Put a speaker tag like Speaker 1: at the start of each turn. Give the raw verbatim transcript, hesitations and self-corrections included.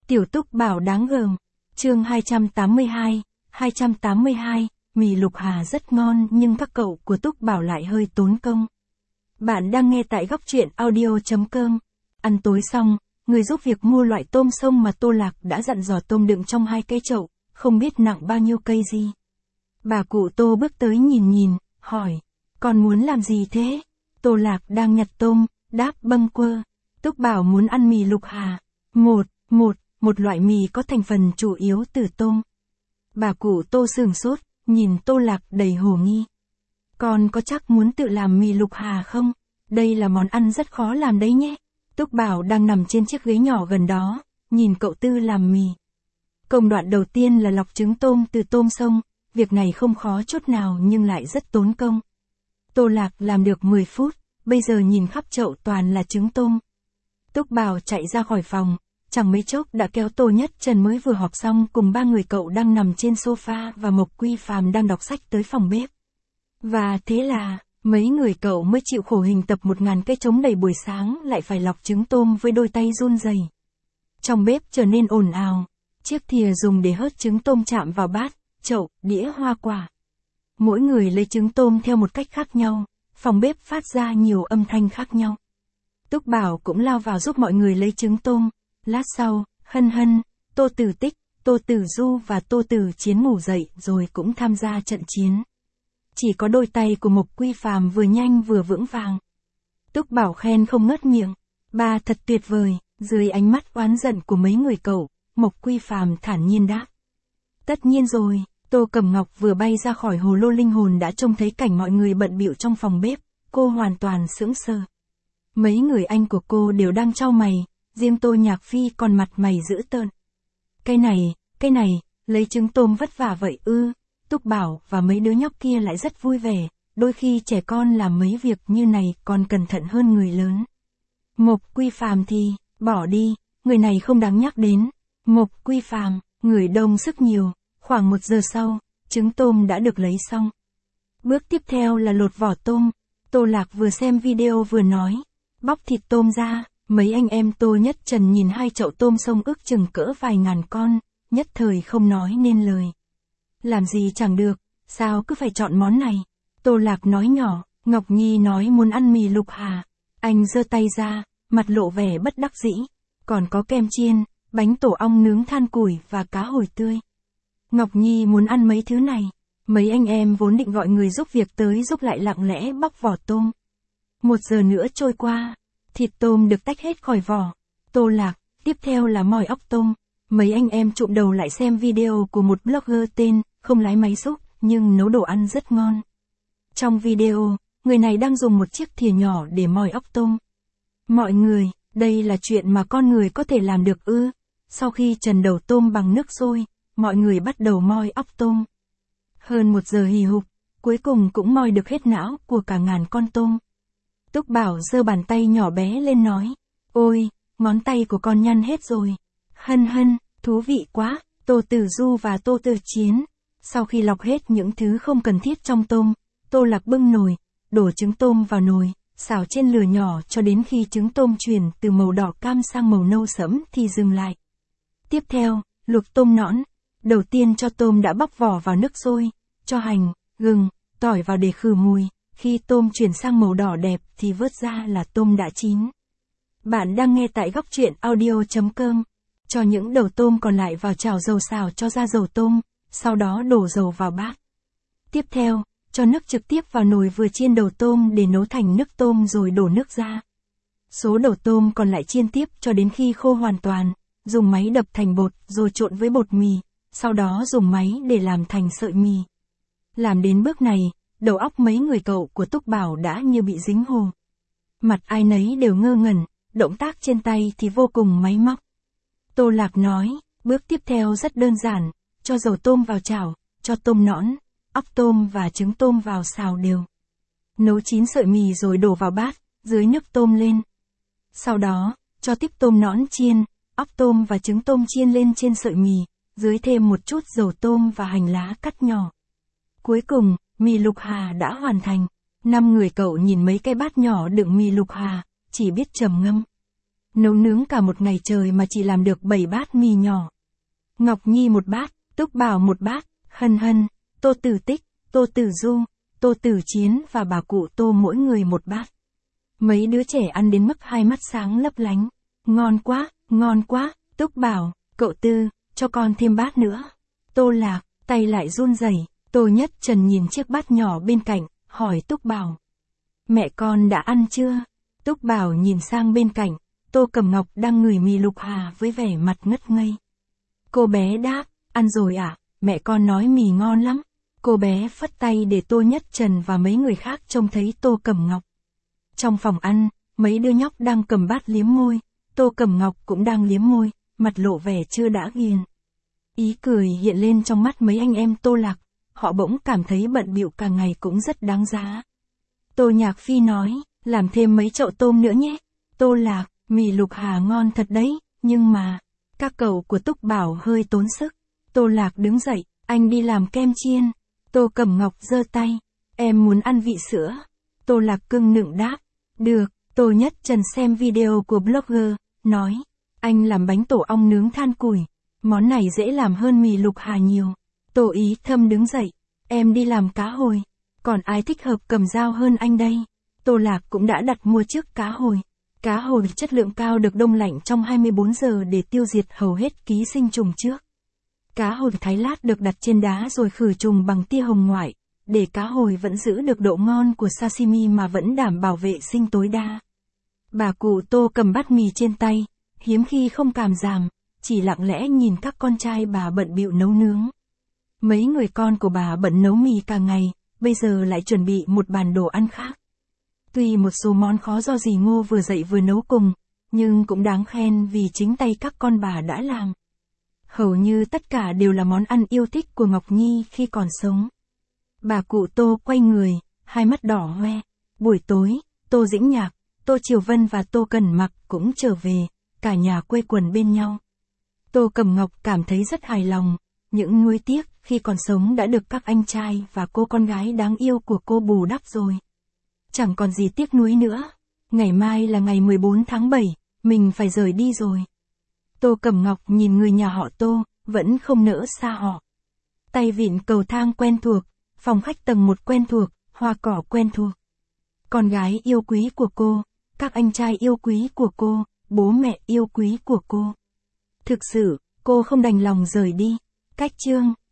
Speaker 1: Tiểu Túc Bảo đáng gờm. Chương hai trăm tám mươi hai, hai trăm tám mươi hai, mì Lục Hà rất ngon nhưng các cậu của Túc Bảo lại hơi tốn công. Bạn đang nghe tại góc truyện audio.com. Ăn tối xong, người giúp việc mua loại tôm sông mà Tô Lạc đã dặn dò tôm đựng trong hai cái chậu, không biết nặng bao nhiêu cây gì. Bà cụ Tô bước tới nhìn nhìn, hỏi, con muốn làm gì thế? Tô Lạc đang nhặt tôm, đáp bâng quơ. Túc Bảo muốn ăn mì Lục Hà. Một, một, một loại mì có thành phần chủ yếu từ tôm. Bà cụ Tô sửng sốt, nhìn Tô Lạc đầy hồ nghi. Con có chắc muốn tự làm mì Lục Hà không? Đây là món ăn rất khó làm đấy nhé. Túc Bảo đang nằm trên chiếc ghế nhỏ gần đó, nhìn cậu Tư làm mì. Công đoạn đầu tiên là lọc trứng tôm từ tôm sông, việc này không khó chút nào nhưng lại rất tốn công. Tô Lạc làm được mười phút, bây giờ nhìn khắp chậu toàn là trứng tôm. Túc Bảo chạy ra khỏi phòng, chẳng mấy chốc đã kéo Tô Nhất Trần mới vừa họp xong cùng ba người cậu đang nằm trên sofa và Mộc Quy Phàm đang đọc sách tới phòng bếp. Và thế là, mấy người cậu mới chịu khổ hình tập một ngàn cây trống đầy buổi sáng lại phải lọc trứng tôm với đôi tay run rẩy. Trong bếp trở nên ồn ào, chiếc thìa dùng để hớt trứng tôm chạm vào bát, chậu, đĩa hoa quả. Mỗi người lấy trứng tôm theo một cách khác nhau, phòng bếp phát ra nhiều âm thanh khác nhau. Túc Bảo cũng lao vào giúp mọi người lấy trứng tôm. Lát sau, Hân Hân, Tô Tử Tích, Tô Tử Du và Tô Tử Chiến ngủ dậy rồi cũng tham gia trận chiến. Chỉ có đôi tay của Mộc Quy Phàm vừa nhanh vừa vững vàng. Túc Bảo khen không ngớt miệng. Ba thật tuyệt vời. Dưới ánh mắt oán giận của mấy người cậu, Mộc Quy Phàm thản nhiên đáp. Tất nhiên rồi. Tô Cẩm Ngọc vừa bay ra khỏi hồ lô linh hồn đã trông thấy cảnh mọi người bận bịu trong phòng bếp, cô hoàn toàn sững sờ. Mấy người anh của cô đều đang chau mày, riêng Tô Nhạc Phi còn mặt mày dữ tợn. Cái này, cái này, lấy trứng tôm vất vả vậy ư? Túc Bảo và mấy đứa nhóc kia lại rất vui vẻ, đôi khi trẻ con làm mấy việc như này còn cẩn thận hơn người lớn. Mộc Quy Phàm thì, bỏ đi, người này không đáng nhắc đến. Mộc Quy Phàm, người đông sức nhiều, khoảng một giờ sau, trứng tôm đã được lấy xong. Bước tiếp theo là lột vỏ tôm. Tô Lạc vừa xem video vừa nói, bóc thịt tôm ra. Mấy anh em Tô Nhất Trần nhìn hai chậu tôm sông ước chừng cỡ vài ngàn con, nhất thời không nói nên lời. Làm gì chẳng được, sao cứ phải chọn món này? Tô Lạc nói nhỏ, Ngọc Nhi nói muốn ăn mì Lục Hà. Anh giơ tay ra, mặt lộ vẻ bất đắc dĩ. Còn có kem chiên, bánh tổ ong nướng than củi và cá hồi tươi. Ngọc Nhi muốn ăn mấy thứ này. Mấy anh em vốn định gọi người giúp việc tới giúp lại lặng lẽ bóc vỏ tôm. Một giờ nữa trôi qua. Thịt tôm được tách hết khỏi vỏ. Tô Lạc, tiếp theo là mỏi óc tôm. Mấy anh em trụm đầu lại xem video của một blogger tên, không lái máy xúc, nhưng nấu đồ ăn rất ngon. Trong video, người này đang dùng một chiếc thìa nhỏ để mỏi óc tôm. Mọi người, đây là chuyện mà con người có thể làm được ư? Sau khi trần đầu tôm bằng nước sôi, mọi người bắt đầu moi óc tôm. Hơn một giờ hì hục, cuối cùng cũng moi được hết não của cả ngàn con tôm. Túc Bảo giơ bàn tay nhỏ bé lên nói, ôi, ngón tay của con nhăn hết rồi. Hân Hân, thú vị quá. Tô Tử Du và Tô Tử Chiến. Sau khi lọc hết những thứ không cần thiết trong tôm, Tô Lạc bưng nồi, đổ trứng tôm vào nồi, xào trên lửa nhỏ cho đến khi trứng tôm chuyển từ màu đỏ cam sang màu nâu sẫm thì dừng lại. Tiếp theo, luộc tôm nõn. Đầu tiên cho tôm đã bóc vỏ vào nước sôi, cho hành, gừng, tỏi vào để khử mùi. Khi tôm chuyển sang màu đỏ đẹp thì vớt ra là tôm đã chín. Bạn đang nghe tại góc truyện audio.com. Cho những đầu tôm còn lại vào chảo dầu xào cho ra dầu tôm, sau đó đổ dầu vào bát. Tiếp theo, cho nước trực tiếp vào nồi vừa chiên đầu tôm để nấu thành nước tôm rồi đổ nước ra. Số đầu tôm còn lại chiên tiếp cho đến khi khô hoàn toàn, dùng máy đập thành bột rồi trộn với bột mì, sau đó dùng máy để làm thành sợi mì. Làm đến bước này, đầu óc mấy người cậu của Túc Bảo đã như bị dính hồ. Mặt ai nấy đều ngơ ngẩn, động tác trên tay thì vô cùng máy móc. Tô Lạc nói, bước tiếp theo rất đơn giản, cho dầu tôm vào chảo, cho tôm nõn, óc tôm và trứng tôm vào xào đều. Nấu chín sợi mì rồi đổ vào bát, dưới nước tôm lên. Sau đó, cho tiếp tôm nõn chiên, óc tôm và trứng tôm chiên lên trên sợi mì, dưới thêm một chút dầu tôm và hành lá cắt nhỏ. Cuối cùng, mì Lục Hà đã hoàn thành. Năm người cậu nhìn mấy cái bát nhỏ đựng mì Lục Hà, chỉ biết trầm ngâm. nấu nướng cả một ngày trời mà chỉ làm được bảy bát mì nhỏ. Ngọc Nhi một bát, Túc Bảo một bát, Hân Hân, Tô Tử Tích, Tô Tử Du, Tô Tử Chiến và bà cụ Tô mỗi người một bát. Mấy đứa trẻ ăn đến mức hai mắt sáng lấp lánh. Ngon quá, ngon quá, Túc Bảo, cậu Tư, cho con thêm bát nữa. Tô Lạc, tay lại run rẩy. Tô Nhất Trần nhìn chiếc bát nhỏ bên cạnh, hỏi Túc Bảo. Mẹ con đã ăn chưa? Túc Bảo nhìn sang bên cạnh, Tô Cẩm Ngọc đang ngửi mì Lục Hà với vẻ mặt ngất ngây. Cô bé đáp, ăn rồi ạ, à? Mẹ con nói mì ngon lắm. Cô bé phất tay để Tô Nhất Trần và mấy người khác trông thấy Tô Cẩm Ngọc. Trong phòng ăn, mấy đứa nhóc đang cầm bát liếm môi, Tô Cẩm Ngọc cũng đang liếm môi, mặt lộ vẻ chưa đã ghiền. Ý cười hiện lên trong mắt mấy anh em Tô Lạc, họ bỗng cảm thấy bận bịu cả ngày cũng rất đáng giá. Tô Nhạc Phi nói, làm thêm mấy chậu tôm nữa nhé. Tô Lạc, mì Lục Hà ngon thật đấy, nhưng mà, các cậu của Túc Bảo hơi tốn sức. Tô Lạc đứng dậy, anh đi làm kem chiên. Tô Cẩm Ngọc giơ tay, em muốn ăn vị sữa. Tô Lạc cưng nựng đáp, được. Tô Nhất Trần xem video của blogger, nói, anh làm bánh tổ ong nướng than củi, món này dễ làm hơn mì Lục Hà nhiều. Tô Ý Thâm đứng dậy, em đi làm cá hồi, còn ai thích hợp cầm dao hơn anh đây? Tô Lạc cũng đã đặt mua trước cá hồi. Cá hồi chất lượng cao được đông lạnh trong hai mươi bốn giờ để tiêu diệt hầu hết ký sinh trùng trước. Cá hồi thái lát được đặt trên đá rồi khử trùng bằng tia hồng ngoại, để cá hồi vẫn giữ được độ ngon của sashimi mà vẫn đảm bảo vệ sinh tối đa. Bà cụ Tô cầm bát mì trên tay, hiếm khi không cảm giảm, chỉ lặng lẽ nhìn các con trai bà bận bịu nấu nướng. Mấy người con của bà bận nấu mì cả ngày, bây giờ lại chuẩn bị một bàn đồ ăn khác. Tuy một số món khó do dì Ngô vừa dạy vừa nấu cùng, nhưng cũng đáng khen vì chính tay các con bà đã làm. Hầu như tất cả đều là món ăn yêu thích của Ngọc Nhi khi còn sống. Bà cụ Tô quay người, hai mắt đỏ hoe. Buổi tối, Tô Dĩnh Nhạc, Tô Triều Vân và Tô Cẩn Mặc cũng trở về, cả nhà quây quần bên nhau. Tô Cẩm Ngọc cảm thấy rất hài lòng, những nuối tiếc khi còn sống đã được các anh trai và cô con gái đáng yêu của cô bù đắp rồi. Chẳng còn gì tiếc nuối nữa. Ngày mai là ngày mười bốn tháng bảy, mình phải rời đi rồi. Tô Cẩm Ngọc nhìn người nhà họ Tô, vẫn không nỡ xa họ. Tay vịn cầu thang quen thuộc, phòng khách tầng một quen thuộc, hoa cỏ quen thuộc. Con gái yêu quý của cô, các anh trai yêu quý của cô, bố mẹ yêu quý của cô. Thực sự, cô không đành lòng rời đi. Cách chương